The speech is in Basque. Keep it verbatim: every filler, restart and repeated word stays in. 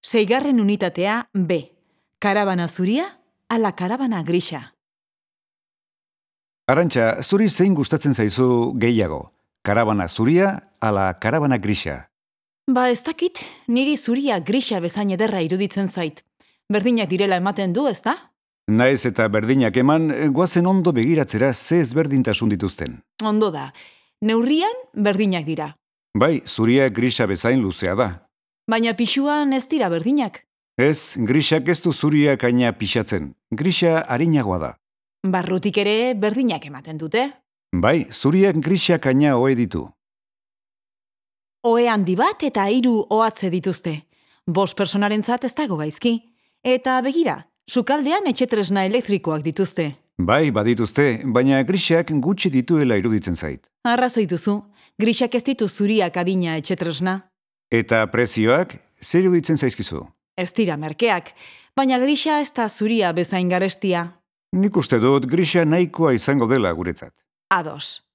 Seigarren unitatea B. Karabana zuria ala karabana grisa? Arantxa, zuri zein gustatzen zaizu gehiago? Karabana zuria ala karabana grisa? Ba ez dakit, niri zuria grisa bezain ederra iruditzen zait. Berdinak direla ematen du, ezta? Naiz eta berdinak eman, goazen ondo begiratzera ze ezberdintasun dituzten. Ondo da, neurrian berdinak dira. Bai, zuria grisa bezain luzea da. Baina pixuan ez dira berdinak. Ez, grisak ez du zuriak aina pixatzen. Grisa arinagoa da. Barrutik ere berdinak ematen dute. Bai, zuriak grisak aina ohe ditu. Ohe handi bat eta hiru ohatze dituzte. Bost personarentzat ez dago gaizki. Eta begira, sukaldean etxetresna elektrikoak dituzte. Bai, badituzte, baina grisak gutxi dituela iruditzen zait. Arrazoi duzu, grisak ez ditu zuriak adina etxetresna. Eta prezioak, zer iruditzen zaizkizu? Ez dira merkeak, baina grisa ez da zuria bezain garestia. Nik uste dut grisa nahikoa izango dela guretzat. Ados.